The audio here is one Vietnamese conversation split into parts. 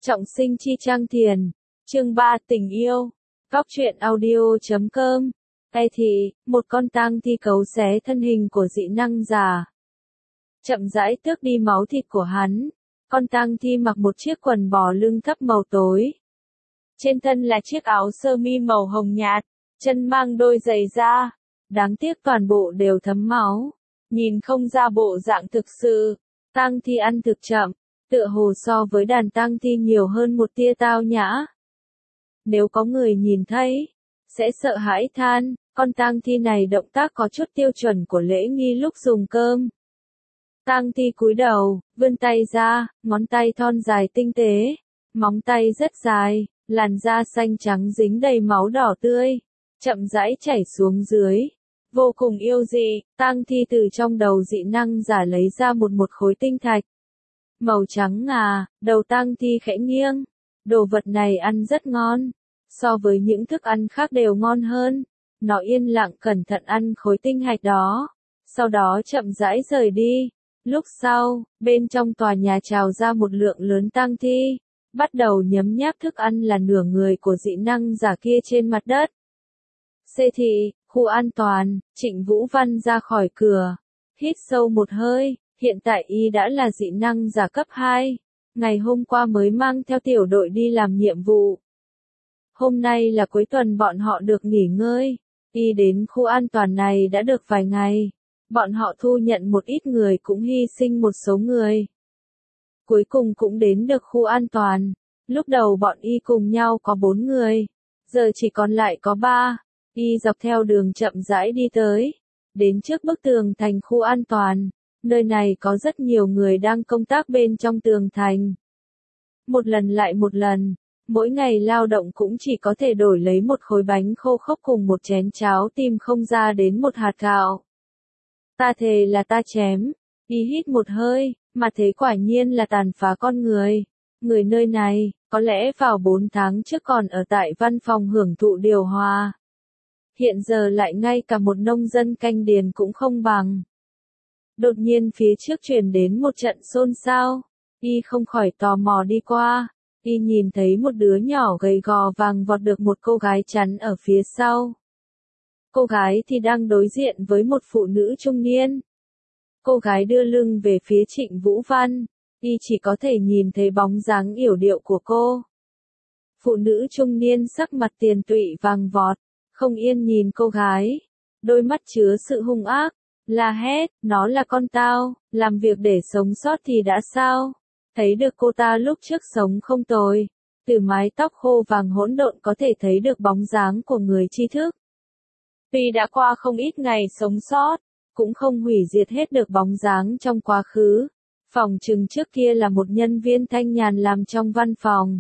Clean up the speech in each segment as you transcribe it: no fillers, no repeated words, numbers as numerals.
Trọng sinh chi trang thiền. Chương 3 tình yêu. Góc truyện audio.com. Tay thì, một con tang thi cấu xé thân hình của dị năng giả. Chậm rãi tước đi máu thịt của hắn. Con tang thi mặc một chiếc quần bò lưng thấp màu tối. Trên thân là chiếc áo sơ mi màu hồng nhạt, chân mang đôi giày da. Đáng tiếc toàn bộ đều thấm máu. Nhìn không ra bộ dạng thực sự. Tang thi ăn thực chậm, tựa hồ so với đàn tang thi nhiều hơn một tia tao nhã. Nếu có người nhìn thấy, sẽ sợ hãi than, con tang thi này động tác có chút tiêu chuẩn của lễ nghi lúc dùng cơm. Tang thi cúi đầu, vươn tay ra, ngón tay thon dài tinh tế, móng tay rất dài, làn da xanh trắng dính đầy máu đỏ tươi, chậm rãi chảy xuống dưới. Vô cùng yêu dị, tang thi từ trong đầu dị năng giả lấy ra một khối tinh thạch. Màu trắng ngà, đầu tang thi khẽ nghiêng. Đồ vật này ăn rất ngon. So với những thức ăn khác đều ngon hơn. Nó yên lặng cẩn thận ăn khối tinh thạch đó. Sau đó chậm rãi rời đi. Lúc sau, bên trong tòa nhà trào ra một lượng lớn tang thi. Bắt đầu nhấm nháp thức ăn là nửa người của dị năng giả kia trên mặt đất. Xê thị, khu an toàn, Trịnh Vũ Văn ra khỏi cửa. Hít sâu một hơi. Hiện tại y đã là dị năng giả cấp 2. Ngày hôm qua mới mang theo tiểu đội đi làm nhiệm vụ. Hôm nay là cuối tuần bọn họ được nghỉ ngơi. Y đến khu an toàn này đã được vài ngày. Bọn họ thu nhận một ít người cũng hy sinh một số người. Cuối cùng cũng đến được khu an toàn. Lúc đầu bọn y cùng nhau có 4 người. Giờ chỉ còn lại có 3. Y dọc theo đường chậm rãi đi tới. Đến trước bức tường thành khu an toàn. Nơi này có rất nhiều người đang công tác bên trong tường thành. Một lần lại một lần, mỗi ngày lao động cũng chỉ có thể đổi lấy một khối bánh khô khốc cùng một chén cháo tìm không ra đến một hạt gạo. Ta thề là ta chém. Y hít một hơi, mà thế quả nhiên là tàn phá con người. Người nơi này, có lẽ vào 4 tháng trước còn ở tại văn phòng hưởng thụ điều hòa. Hiện giờ lại ngay cả một nông dân canh điền cũng không bằng. Đột nhiên phía trước truyền đến một trận xôn xao. Y không khỏi tò mò đi qua. Y nhìn thấy một đứa nhỏ gầy gò vàng vọt được một cô gái chắn ở phía sau. Cô gái thì đang đối diện với một phụ nữ trung niên. Cô gái đưa lưng về phía Trịnh Vũ Văn. Y chỉ có thể nhìn thấy bóng dáng yểu điệu của cô. Phụ nữ trung niên sắc mặt tiền tụy vàng vọt, không yên nhìn cô gái. Đôi mắt chứa sự hung ác. La hét, nó là con tao, làm việc để sống sót thì đã sao? Thấy được cô ta lúc trước sống không tồi. Từ mái tóc khô vàng hỗn độn có thể thấy được bóng dáng của người tri thức. Tuy đã qua không ít ngày sống sót, cũng không hủy diệt hết được bóng dáng trong quá khứ. Phòng trừng trước kia là một nhân viên thanh nhàn làm trong văn phòng.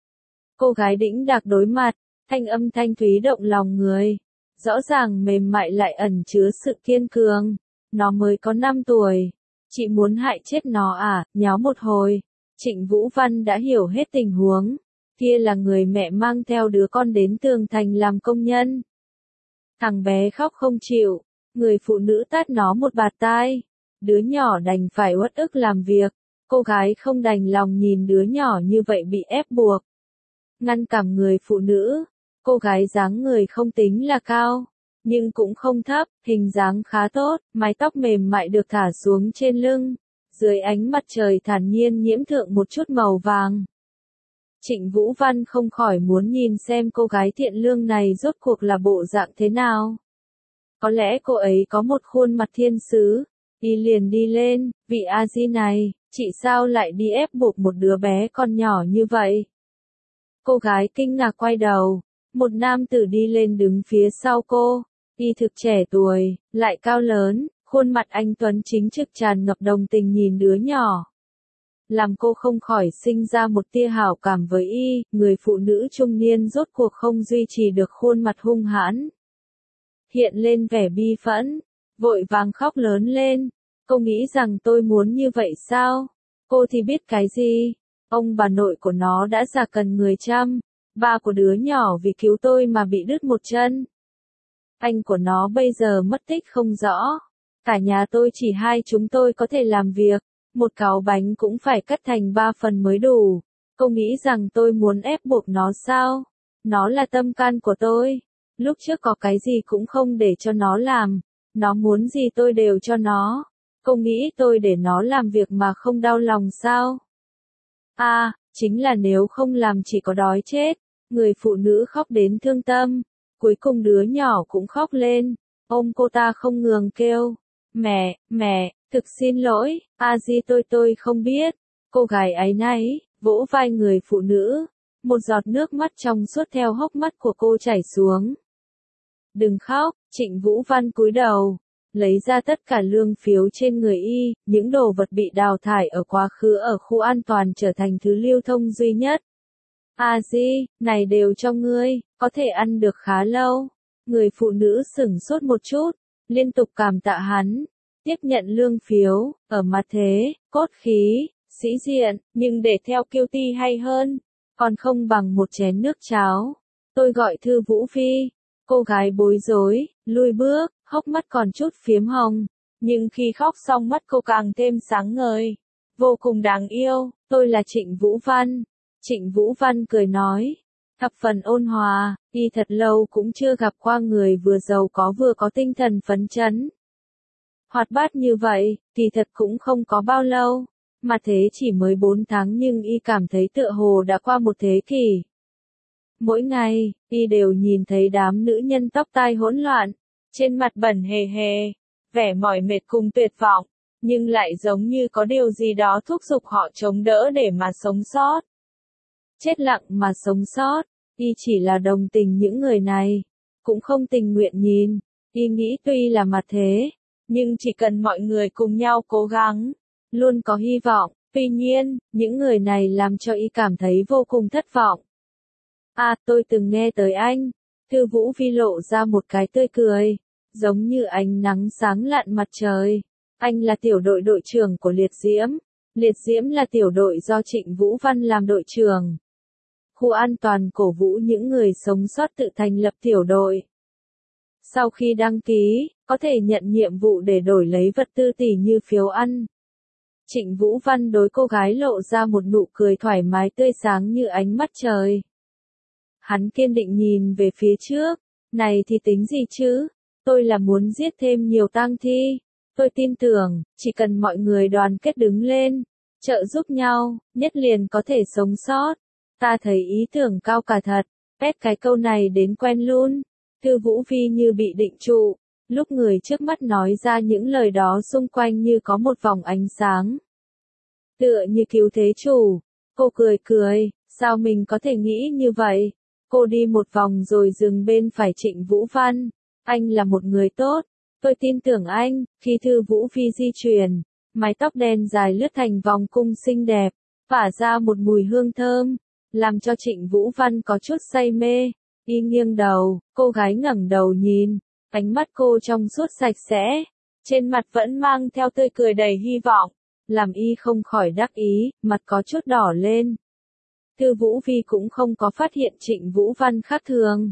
Cô gái đĩnh đạc đối mặt, thanh âm thanh thúy động lòng người. Rõ ràng mềm mại lại ẩn chứa sự kiên cường. Nó mới có 5 tuổi. Chị muốn hại chết nó à, nháo một hồi. Trịnh Vũ Văn đã hiểu hết tình huống. Kia là người mẹ mang theo đứa con đến tường thành làm công nhân. Thằng bé khóc không chịu. Người phụ nữ tát nó một bạt tai. Đứa nhỏ đành phải uất ức làm việc. Cô gái không đành lòng nhìn đứa nhỏ như vậy bị ép buộc. Ngăn cản người phụ nữ. Cô gái dáng người không tính là cao, nhưng cũng không thấp, hình dáng khá tốt, mái tóc mềm mại được thả xuống trên lưng, dưới ánh mặt trời thản nhiên nhiễm thượng một chút màu vàng. Trịnh Vũ Văn không khỏi muốn nhìn xem cô gái thiện lương này rốt cuộc là bộ dạng thế nào. Có lẽ cô ấy có một khuôn mặt thiên sứ. Y liền đi lên, vị a di này, chị sao lại đi ép buộc một đứa bé con nhỏ như vậy? Cô gái kinh ngạc quay đầu. Một nam tử đi lên đứng phía sau cô. Y thực trẻ tuổi, lại cao lớn, khuôn mặt anh tuấn chính trực tràn ngập đồng tình nhìn đứa nhỏ. Làm cô không khỏi sinh ra một tia hảo cảm với y. Người phụ nữ trung niên rốt cuộc không duy trì được khuôn mặt hung hãn. Hiện lên vẻ bi phẫn, vội vàng khóc lớn lên. Cô nghĩ rằng tôi muốn như vậy sao? Cô thì biết cái gì? Ông bà nội của nó đã già cần người chăm. Ba của đứa nhỏ vì cứu tôi mà bị đứt một chân. Anh của nó bây giờ mất tích không rõ. Cả nhà tôi chỉ hai chúng tôi có thể làm việc. Một cáu bánh cũng phải cắt thành 3 phần mới đủ. Cô nghĩ rằng tôi muốn ép buộc nó sao? Nó là tâm can của tôi. Lúc trước có cái gì cũng không để cho nó làm. Nó muốn gì tôi đều cho nó. Cô nghĩ tôi để nó làm việc mà không đau lòng sao? À, chính là nếu không làm chỉ có đói chết. Người phụ nữ khóc đến thương tâm. Cuối cùng đứa nhỏ cũng khóc lên. Ôm cô ta không ngừng kêu. Mẹ, thực xin lỗi, A-di tôi không biết. Cô gái áy náy, vỗ vai người phụ nữ. Một giọt nước mắt trong suốt theo hốc mắt của cô chảy xuống. Đừng khóc, Trịnh Vũ Văn cúi đầu. Lấy ra tất cả lương phiếu trên người y, những đồ vật bị đào thải ở quá khứ ở khu an toàn trở thành thứ lưu thông duy nhất. A-di, này đều cho ngươi, có thể ăn được khá lâu. Người phụ nữ sửng sốt một chút, liên tục cảm tạ hắn. Tiếp nhận lương phiếu, ở mặt thế, cốt khí, sĩ diện, nhưng để theo kiêu ti hay hơn, còn không bằng một chén nước cháo. Tôi gọi Thư Vũ Phi. Cô gái bối rối, lùi bước, hốc mắt còn chút phiếm hồng, nhưng khi khóc xong mắt cô càng thêm sáng ngời. Vô cùng đáng yêu, tôi là Trịnh Vũ Văn. Trịnh Vũ Văn cười nói, thập phần ôn hòa, y thật lâu cũng chưa gặp qua người vừa giàu có vừa có tinh thần phấn chấn. Hoạt bát như vậy, kỳ thật cũng không có bao lâu, mà thế chỉ mới 4 tháng nhưng y cảm thấy tựa hồ đã qua một thế kỷ. Mỗi ngày, y đều nhìn thấy đám nữ nhân tóc tai hỗn loạn, trên mặt bẩn hề hề, vẻ mỏi mệt cùng tuyệt vọng, nhưng lại giống như có điều gì đó thúc giục họ chống đỡ để mà sống sót. Chết lặng mà sống sót, y chỉ là đồng tình những người này, cũng không tình nguyện nhìn, y nghĩ tuy là mặt thế, nhưng chỉ cần mọi người cùng nhau cố gắng, luôn có hy vọng, tuy nhiên, những người này làm cho y cảm thấy vô cùng thất vọng. À, tôi từng nghe tới anh. Thư Vũ Vi lộ ra một cái tươi cười, giống như ánh nắng sáng lạn mặt trời. Anh là tiểu đội đội trưởng của Liệt Diễm. Liệt Diễm là tiểu đội do Trịnh Vũ Văn làm đội trưởng. Khu an toàn cổ vũ những người sống sót tự thành lập tiểu đội. Sau khi đăng ký, có thể nhận nhiệm vụ để đổi lấy vật tư tỷ như phiếu ăn. Trịnh Vũ Văn đối cô gái lộ ra một nụ cười thoải mái tươi sáng như ánh mắt trời. Hắn kiên định nhìn về phía trước, này thì tính gì chứ, tôi là muốn giết thêm nhiều tang thi, tôi tin tưởng, chỉ cần mọi người đoàn kết đứng lên, trợ giúp nhau, nhất liền có thể sống sót, ta thấy ý tưởng cao cả thật, ép cái câu này đến quen luôn, Thư Vũ Vi như bị định trụ, lúc người trước mắt nói ra những lời đó xung quanh như có một vòng ánh sáng. Tựa như cứu thế chủ, cô cười, sao mình có thể nghĩ như vậy? Cô đi một vòng rồi dừng bên phải Trịnh Vũ Văn. Anh là một người tốt. Tôi tin tưởng anh. Khi Thư Vũ Phi di chuyển, mái tóc đen dài lướt thành vòng cung xinh đẹp, phả ra một mùi hương thơm, làm cho Trịnh Vũ Văn có chút say mê. Y nghiêng đầu, cô gái ngẩng đầu nhìn, ánh mắt cô trong suốt sạch sẽ, trên mặt vẫn mang theo tươi cười đầy hy vọng, làm y không khỏi đắc ý, mặt có chút đỏ lên. Thư Vũ Vi cũng không có phát hiện Trịnh Vũ Văn khác thường.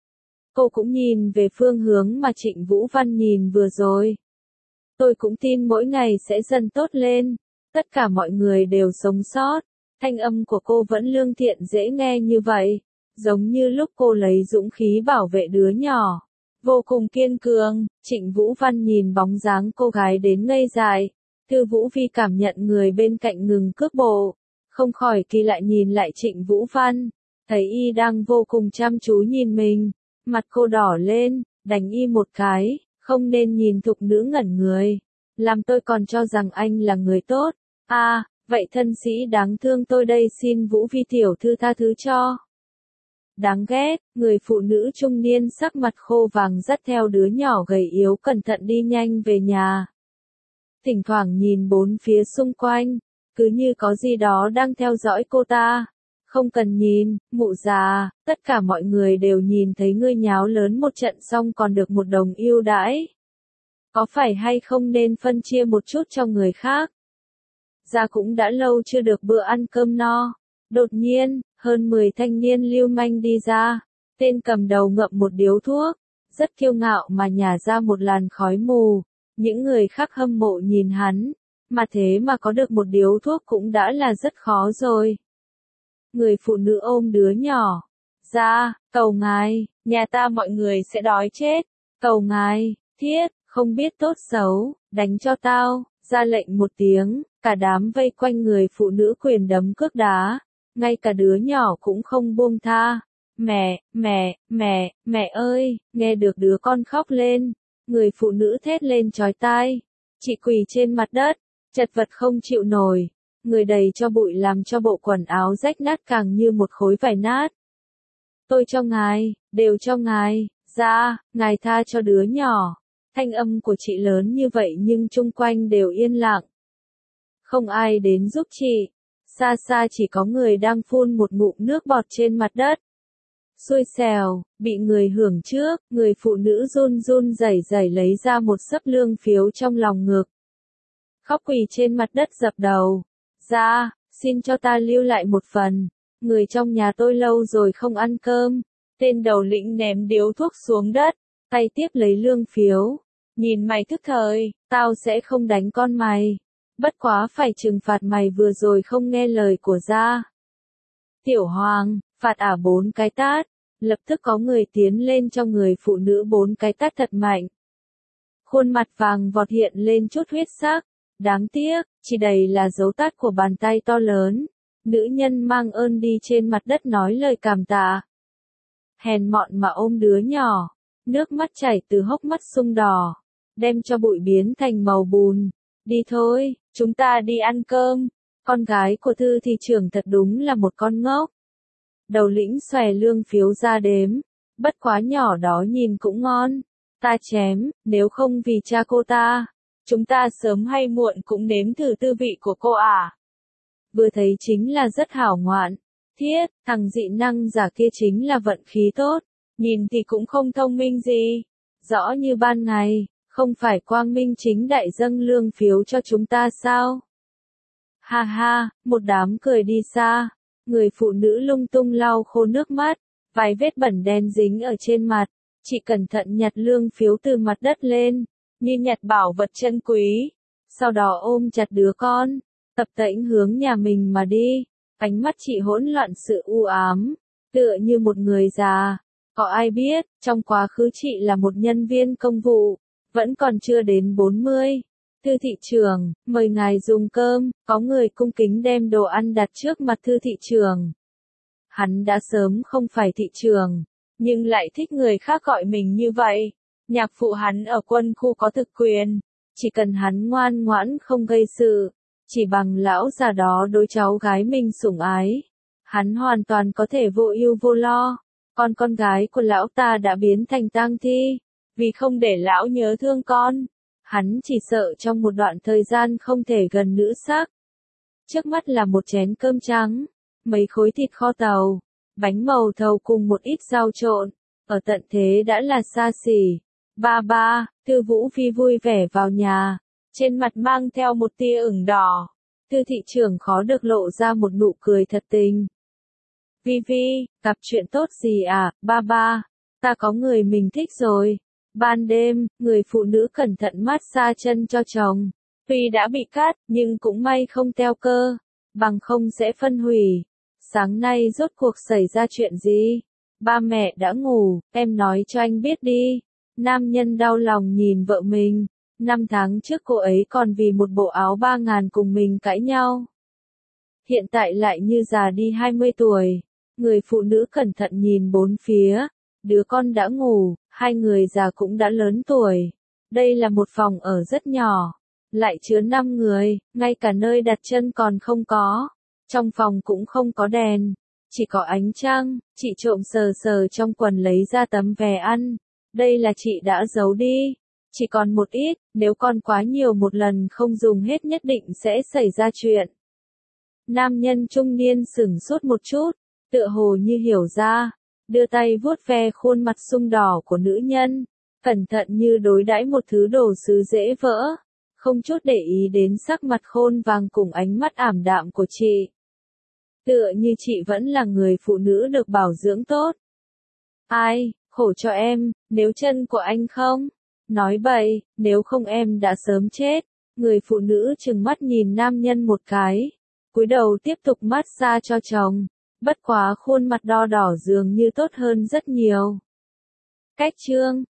Cô cũng nhìn về phương hướng mà Trịnh Vũ Văn nhìn vừa rồi. Tôi cũng tin mỗi ngày sẽ dần tốt lên. Tất cả mọi người đều sống sót. Thanh âm của cô vẫn lương thiện dễ nghe như vậy. Giống như lúc cô lấy dũng khí bảo vệ đứa nhỏ. Vô cùng kiên cường, Trịnh Vũ Văn nhìn bóng dáng cô gái đến ngây dại. Thư Vũ Vi cảm nhận người bên cạnh ngừng cước bộ. Không khỏi kỳ lại nhìn lại Trịnh Vũ Văn, thấy y đang vô cùng chăm chú nhìn mình, mặt cô đỏ lên, đánh y một cái, không nên nhìn thục nữ ngẩn người, làm tôi còn cho rằng anh là người tốt, à, vậy thân sĩ đáng thương tôi đây xin Vũ Vi tiểu thư tha thứ cho. Đáng ghét, người phụ nữ trung niên sắc mặt khô vàng dắt theo đứa nhỏ gầy yếu cẩn thận đi nhanh về nhà. Thỉnh thoảng nhìn bốn phía xung quanh. Cứ như có gì đó đang theo dõi cô ta. Không cần nhìn, mụ già, tất cả mọi người đều nhìn thấy ngươi nháo lớn một trận xong còn được một đồng ưu đãi. Có phải hay không nên phân chia một chút cho người khác? Ra cũng đã lâu chưa được bữa ăn cơm no. Đột nhiên, hơn 10 thanh niên lưu manh đi ra. Tên cầm đầu ngậm một điếu thuốc, rất kiêu ngạo mà nhả ra một làn khói mù. Những người khác hâm mộ nhìn hắn. Mà thế mà có được một điếu thuốc cũng đã là rất khó rồi. Người phụ nữ ôm đứa nhỏ. Ra, cầu ngài, nhà ta mọi người sẽ đói chết. Cầu ngài, thiết, không biết tốt xấu, đánh cho tao, ra lệnh một tiếng, cả đám vây quanh người phụ nữ quyền đấm cước đá, ngay cả đứa nhỏ cũng không buông tha. Mẹ ơi, nghe được đứa con khóc lên, người phụ nữ thét lên chói tai. Chị quỳ trên mặt đất, chật vật không chịu nổi, người đầy cho bụi làm cho bộ quần áo rách nát càng như một khối vải nát. Tôi cho ngài, đều cho ngài, ra, ngài tha cho đứa nhỏ. Thanh âm của chị lớn như vậy nhưng chung quanh đều yên lặng. Không ai đến giúp chị. Xa xa chỉ có người đang phun một ngụm nước bọt trên mặt đất. Xui xẻo, bị người hưởng trước, người phụ nữ run run rẩy rẩy lấy ra một xấp lương phiếu trong lòng ngực. Khóc quỳ trên mặt đất dập đầu. Ra, xin cho ta lưu lại một phần. Người trong nhà tôi lâu rồi không ăn cơm. Tên đầu lĩnh ném điếu thuốc xuống đất, tay tiếp lấy lương phiếu. Nhìn mày thức thời, tao sẽ không đánh con mày. Bất quá phải trừng phạt mày vừa rồi không nghe lời của gia. Tiểu Hoàng, phạt 4 cái tát. Lập tức có người tiến lên cho người phụ nữ 4 cái tát thật mạnh. Khuôn mặt vàng vọt hiện lên chút huyết sắc. Đáng tiếc, chỉ đầy là dấu tát của bàn tay to lớn. Nữ nhân mang ơn đi trên mặt đất nói lời cảm tạ. Hèn mọn mà ôm đứa nhỏ. Nước mắt chảy từ hốc mắt sưng đỏ. Đem cho bụi biến thành màu bùn. Đi thôi, chúng ta đi ăn cơm. Con gái của Thư thị trưởng thật đúng là một con ngốc. Đầu lĩnh xòe lương phiếu ra đếm. Bất quá nhỏ đó nhìn cũng ngon. Ta chém, nếu không vì cha cô ta. Chúng ta sớm hay muộn cũng nếm thử tư vị của cô à. Vừa thấy chính là rất hảo ngoạn. Thiết, thằng dị năng giả kia chính là vận khí tốt. Nhìn thì cũng không thông minh gì. Rõ như ban ngày, không phải quang minh chính đại dâng lương phiếu cho chúng ta sao? Ha ha, một đám cười đi xa. Người phụ nữ lung tung lau khô nước mắt. Vài vết bẩn đen dính ở trên mặt. Chị cẩn thận nhặt lương phiếu từ mặt đất lên. Như nhặt bảo vật chân quý. Sau đó ôm chặt đứa con. Tập tễnh hướng nhà mình mà đi. Ánh mắt chị hỗn loạn sự u ám. Tựa như một người già. Có ai biết, trong quá khứ chị là một nhân viên công vụ. Vẫn còn chưa đến 40. Thư thị trưởng, mời ngài dùng cơm. Có người cung kính đem đồ ăn đặt trước mặt thư thị trưởng. Hắn đã sớm không phải thị trưởng. Nhưng lại thích người khác gọi mình như vậy. Nhạc phụ hắn ở quân khu có thực quyền. Chỉ cần hắn ngoan ngoãn không gây sự. Chỉ bằng lão già đó đối cháu gái mình sủng ái. Hắn hoàn toàn có thể vô ưu vô lo. Còn con gái của lão ta đã biến thành tang thi. Vì không để lão nhớ thương con. Hắn chỉ sợ trong một đoạn thời gian không thể gần nữ sắc. Trước mắt là một chén cơm trắng. Mấy khối thịt kho tàu. Bánh màu thầu cùng một ít rau trộn. Ở tận thế đã là xa xỉ. Ba, Thư Vũ Phi vui vẻ vào nhà. Trên mặt mang theo một tia ửng đỏ. Thư thị trưởng khó được lộ ra một nụ cười thật tình. Vi, gặp chuyện tốt gì à, ba, ta có người mình thích rồi. Ban đêm, người phụ nữ cẩn thận massage chân cho chồng. Tuy đã bị cắt, nhưng cũng may không teo cơ. Bằng không sẽ phân hủy. Sáng nay rốt cuộc xảy ra chuyện gì? Ba mẹ đã ngủ, em nói cho anh biết đi. Nam nhân đau lòng nhìn vợ mình. 5 tháng trước cô ấy còn vì một bộ áo 3.000 cùng mình cãi nhau. Hiện tại lại như già đi 20 tuổi. Người phụ nữ cẩn thận nhìn bốn phía. Đứa con đã ngủ, hai người già cũng đã lớn tuổi. Đây là một phòng ở rất nhỏ. Lại chứa 5 người, ngay cả nơi đặt chân còn không có. Trong phòng cũng không có đèn. Chỉ có ánh trăng, chị trộm sờ sờ trong quần lấy ra tấm vé ăn. Đây là chị đã giấu đi. Chỉ còn một ít, nếu con quá nhiều một lần không dùng hết nhất định sẽ xảy ra chuyện. Nam nhân trung niên sửng sốt một chút, tựa hồ như hiểu ra, đưa tay vuốt ve khuôn mặt sưng đỏ của nữ nhân, cẩn thận như đối đãi một thứ đồ sứ dễ vỡ, không chút để ý đến sắc mặt khôn vàng cùng ánh mắt ảm đạm của chị. Tựa như chị vẫn là người phụ nữ được bảo dưỡng tốt. Ai, khổ cho em, nếu chân của anh không? Nói bậy, nếu không em đã sớm chết. Người phụ nữ trừng mắt nhìn nam nhân một cái. Cúi đầu tiếp tục massage cho chồng. Bất quá khuôn mặt đo đỏ dường như tốt hơn rất nhiều. Cách chương